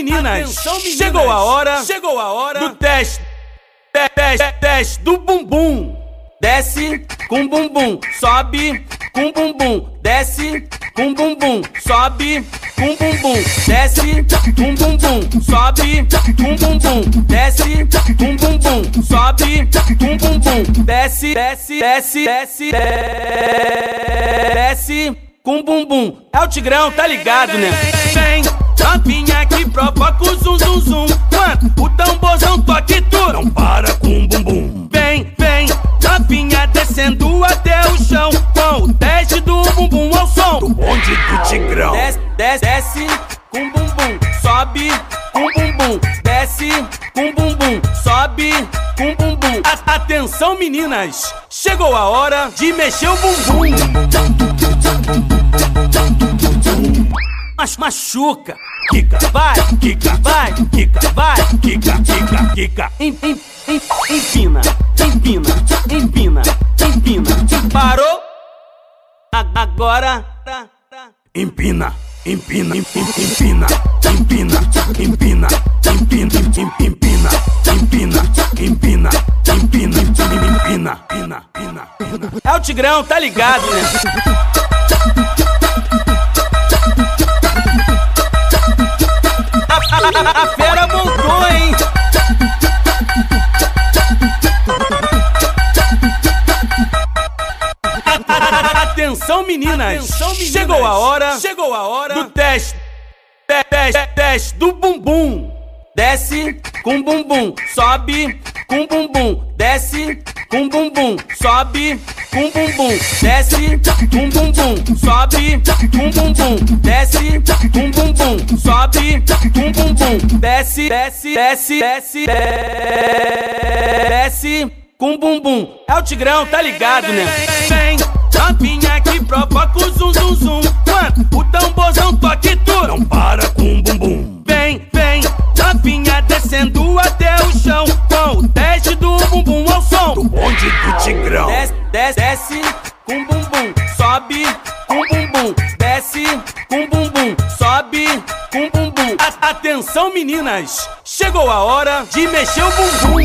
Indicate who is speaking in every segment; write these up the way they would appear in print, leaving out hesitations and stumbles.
Speaker 1: meninas, chegou a hora do teste do bumbum. Desce com bumbum, sobe com bumbum, desce com bumbum, sobe com bumbum, desce com bumbum, sobe com bumbum, desce com bumbum, sobe com bumbum, desce com bumbum. É o Tigrão, tá ligado, né? Vem, novinha que provoca o zum zum zum. Quando o tamborzão toque tu
Speaker 2: não para com bumbum.
Speaker 1: Vem, novinha descendo até o chão, com o teste do bumbum ao som
Speaker 2: do bonde do Tigrão.
Speaker 1: Desce com bumbum, sobe com bumbum, desce com bumbum, sobe com bumbum. Atenção meninas, chegou a hora de mexer o bumbum. Mas machuca,
Speaker 2: quica,
Speaker 1: vai,
Speaker 2: quica,
Speaker 1: vai,
Speaker 2: quica,
Speaker 1: vai,
Speaker 2: quica, quica, quica.
Speaker 1: Empina. Parou? Agora
Speaker 2: empina. Empina.
Speaker 1: É o Tigrão, tá ligado, né? A fera voltou, hein? Atenção meninas, chegou a hora do teste do bumbum. Desce com bumbum, sobe com bumbum, desce com bumbum, sobe com bumbum, desce com bumbum, sobe com bumbum, desce com bumbum, sobe com bumbum, desce com bumbum. É o Tigrão, tá ligado, né? Vem, novinha que provoca o zum zum zum. Quando o tamborzão toque tu
Speaker 2: não para com bumbum.
Speaker 1: Vem, novinha descendo até o chão, com o teste do bumbum ao som
Speaker 2: do bonde do Tigrão.
Speaker 1: Desce com bumbum, sobe com bumbum, desce com bumbum, sobe com bumbum. Atenção meninas, chegou a hora de mexer o bumbum.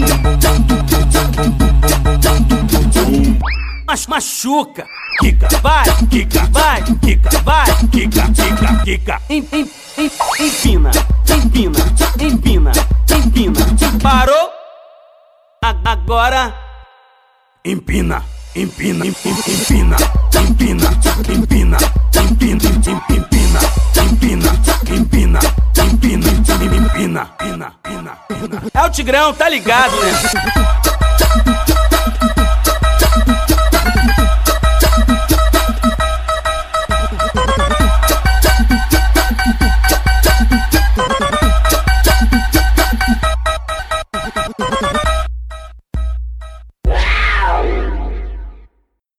Speaker 1: Mas machuca,
Speaker 2: quica,
Speaker 1: vai,
Speaker 2: quica,
Speaker 1: vai,
Speaker 2: quica,
Speaker 1: vai,
Speaker 2: quica, quica.
Speaker 1: Empina. Parou? Agora
Speaker 2: empina.
Speaker 1: É o Tigrão, tá ligado, né?